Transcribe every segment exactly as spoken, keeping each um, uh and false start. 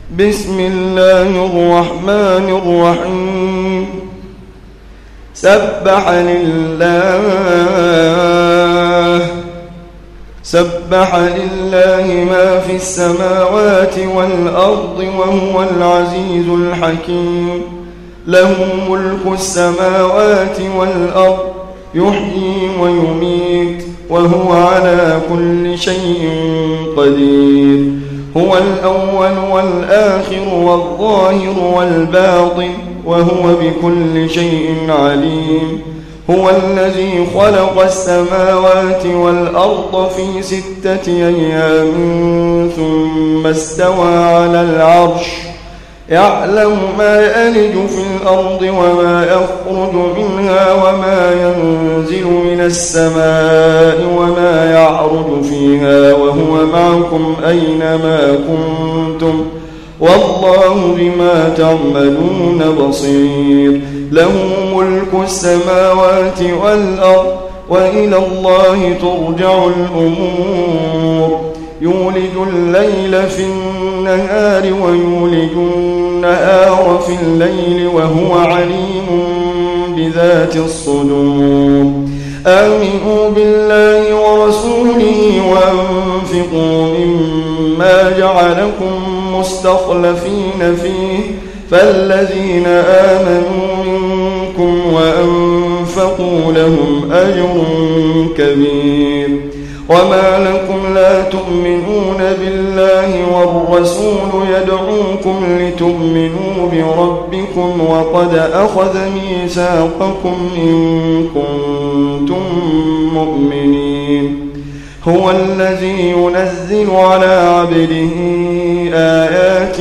بسم الله الرحمن الرحيم سبح لله سبح لله ما في السماوات والأرض وهو العزيز الحكيم له ملك السماوات والأرض يحيي ويميت وهو على كل شيء قدير هو الأول والآخر والظاهر والباطن وهو بكل شيء عليم هو الذي خلق السماوات والأرض في ستة أيام ثم استوى على العرش يعلم ما يلج في الأرض وما يخرج منها وما ينزل من السماء وما يعرج فيها وهو معكم أينما كنتم والله بما تعملون بصير له ملك السماوات والأرض وإلى الله ترجع الأمور يولج الليل في النهار ويولج النهار في الليل وهو عليم بذات الصدور آمنوا بالله ورسوله وأنفقوا مما جعلكم مستخلفين فيه فالذين آمنوا منكم وأنفقوا لهم أجر كبير وما لكم لا تؤمنون بالله والرسول يدعوكم لتؤمنوا بربكم وقد أخذ ميثاقكم إن كنتم مؤمنين هو الذي ينزل على عبده آيات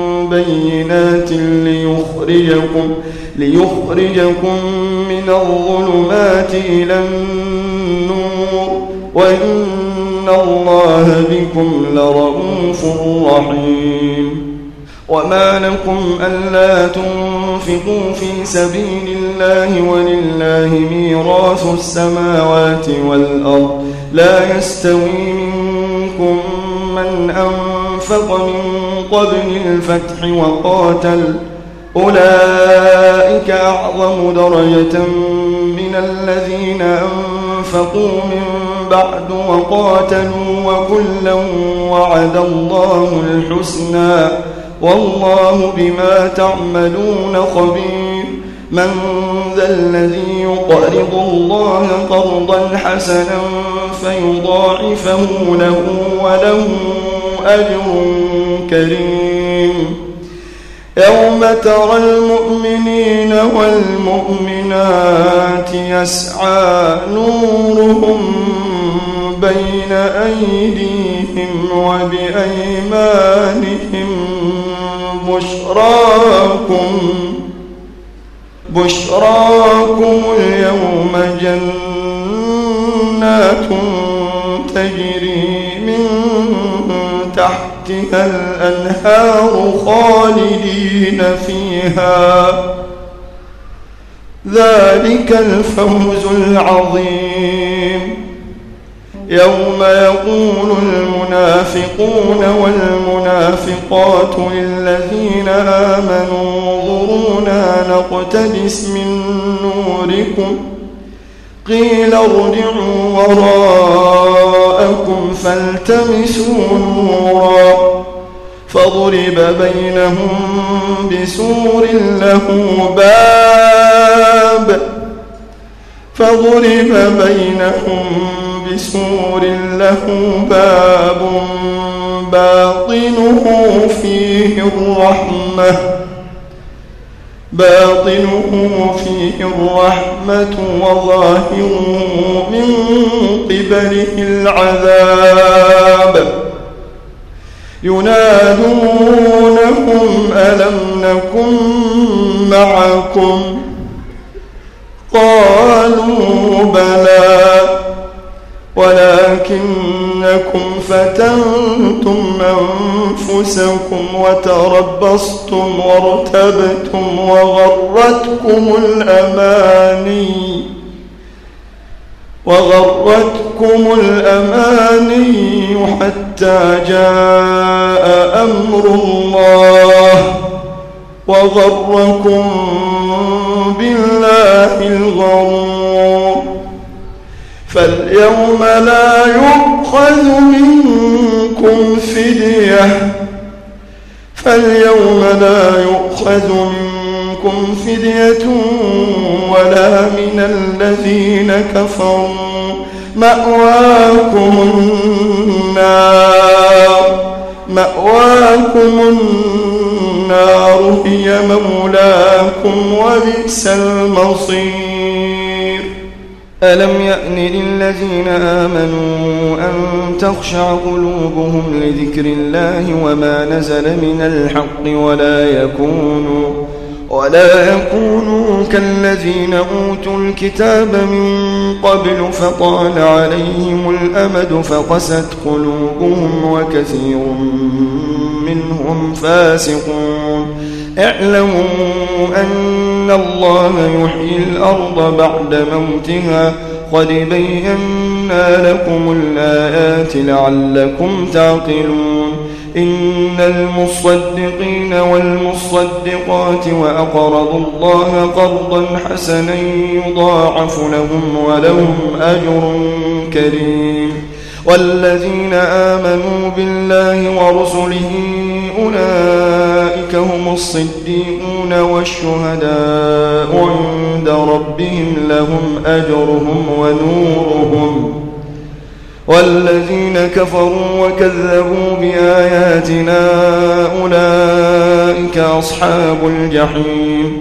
بينات ليخرجكم ليخرجكم من الظلمات إلى النور وإن الله بكم لرؤوف رحيم وما لكم ألا تنفقوا في سبيل الله ولله ميراث السماوات والأرض لا يستوي منكم من أنفق من قبل الفتح وقاتل أولئك أعظم درجة من الذين أنفقوا من بعد وقاتلوا وكلا وعد الله الحسنى والله بما تعملون خبير من ذا الذي يقرض الله قرضا حسنا فيضاعفه له وله أجر كريم يوم ترى المؤمنين والمؤمنات يسعى نورهم بين أيديهم وبأيمانهم بشراكم بشراكم اليوم جنات تجري من تحتها الأنهار خالدين فيها ذلك الفوز العظيم يوم يقول المنافقون والمنافقات للذين آمنوا انظرونا نقتبس من نوركم قيل ارجعوا وراءكم فالتمسوا نورا فضرب بينهم بسور له باب فضرب بينهم بسور له باب باطنه فيه الرحمة باطنه فيه الرحمة وظاهره من قبله العذاب ينادونهم ألم نكن معكم قالوا بلى ولكنكم فتنتم أنفسكم وتربصتم وارتبتم وغرتكم الأماني وغرتكم الأماني حتى جاء أمر الله وغركم بالله الغرور. فاليوم لا يؤخذ منكم فدية فاليوم لا يؤخذ منكم فدية ولا من الذين كفروا، مأواكم النار مأواكم النار هي مولاكم وبئس المصير. ألم يأن للذين آمنوا أن تخشع قلوبهم لذكر الله وما نزل من الحق ولا يكونوا ولا يكونوا كالذين أوتوا الكتاب من قبل فطال عليهم الأمد فقست قلوبهم وكثير منهم فاسقون. اعلموا أن الله يحيي الأرض بعد موتها قد بينا لكم الآيات لعلكم تعقلون. إن المصدقين والمصدقات وأقرضوا الله قرضا حسنا يضاعف لهم ولهم أجر كريم. والذين آمنوا بالله ورسله أولئك هم الصديقون والشهداء عند ربهم لهم أجرهم ونورهم. والذين كفروا وكذبوا بآياتنا أولئك أصحاب الجحيم.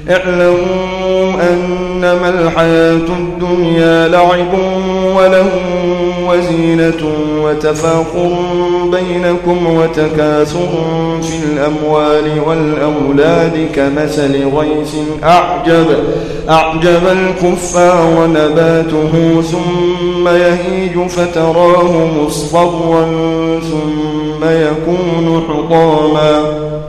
اعلموا أنما الحياة الدنيا لعب ولهو وزينة وتفاخر بينكم وتكاثر في الأموال والأولاد كمثل غيث أعجب, أعجب الكفار نباته ثم يهيج فتراه مصفرا ثم يكون حطاما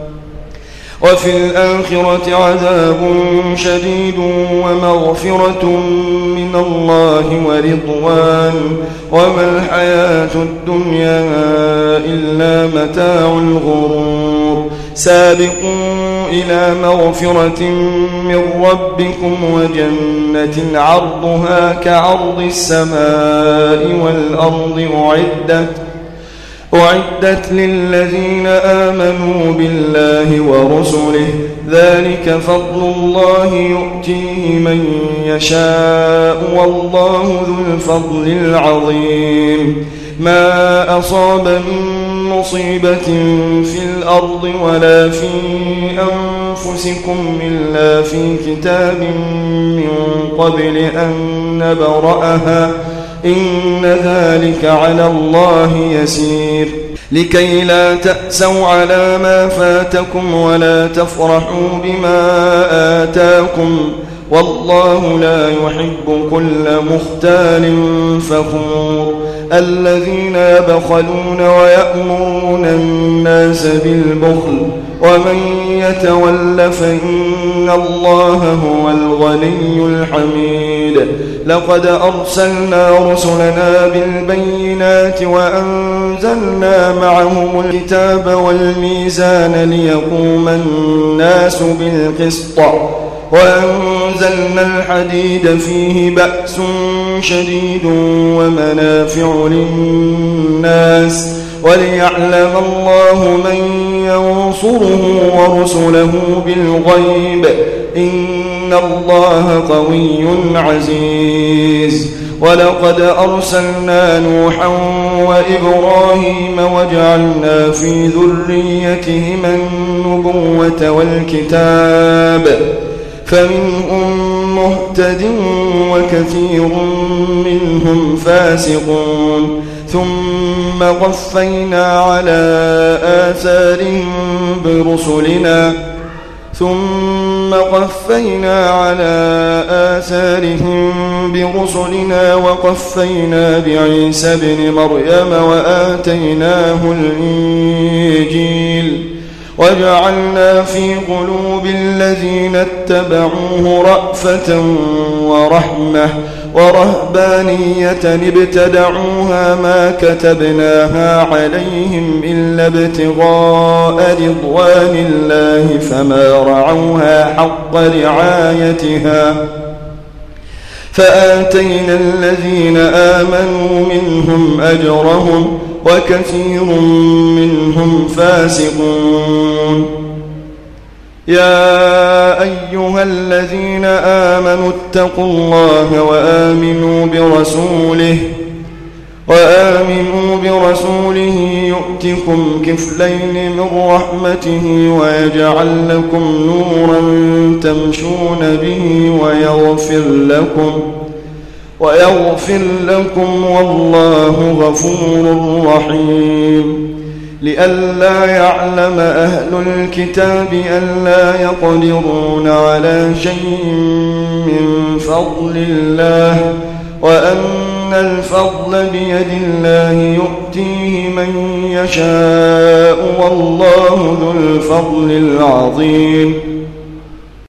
وفي الآخرة عذاب شديد ومغفرة من الله ورضوان وما الحياة الدنيا إلا متاع الغرور. سابقوا إلى مغفرة من ربكم وجنة عرضها كعرض السماء والأرض أعدت أعدت للذين آمنوا بالله ورسله ذلك فضل الله يؤتيه من يشاء والله ذو الفضل العظيم. ما أصاب من مصيبة في الأرض ولا في أنفسكم إلا في كتاب من قبل أن نبرأها إن ذلك على الله يسير. لكي لا تأسوا على ما فاتكم ولا تفرحوا بما آتاكم والله لا يحب كل مختال فخور. الذين يبخلون ويأمرون الناس بالبخل ومن يتول فإن الله هو الغني الحميد. لقد أرسلنا رسلنا بالبينات وأنزلنا معهم الكتاب والميزان ليقوم الناس بالقسط وأنزلنا الحديد فيه بأس شديد ومنافع للناس وليعلم الله من ينصره ورسله بالغيب إن الله قوي عزيز. ولقد أرسلنا نوحا وإبراهيم وجعلنا في ذريتهما النبوة والكتاب فمنهم مهتد وكثير منهم فاسقون. ثم قفينا على آثارهم برسلنا ثم قفينا على آثارهم برسلنا وقفينا بعيسى ابن مريم وآتيناه الإنجيل وجعلنا في قلوب الذين اتبعوه رأفة ورحمة ورهبانية ابتدعوها ما كتبناها عليهم إلا ابتغاء رضوان الله فما رعوها حق رعايتها فآتينا الذين آمنوا منهم أجرهم وكثير منهم فاسقون. يا أيها الذين آمنوا اتقوا الله وآمنوا برسوله وآمنوا برسوله يؤتكم كفلين من رحمته ويجعل لكم نورا تمشون به ويغفر لكم ويغفر لكم والله غفور رحيم. لئلا يعلم أهل الكتاب ألا يقدرون على شيء من فضل الله وأن الفضل بيد الله يؤتيه من يشاء والله ذو الفضل العظيم.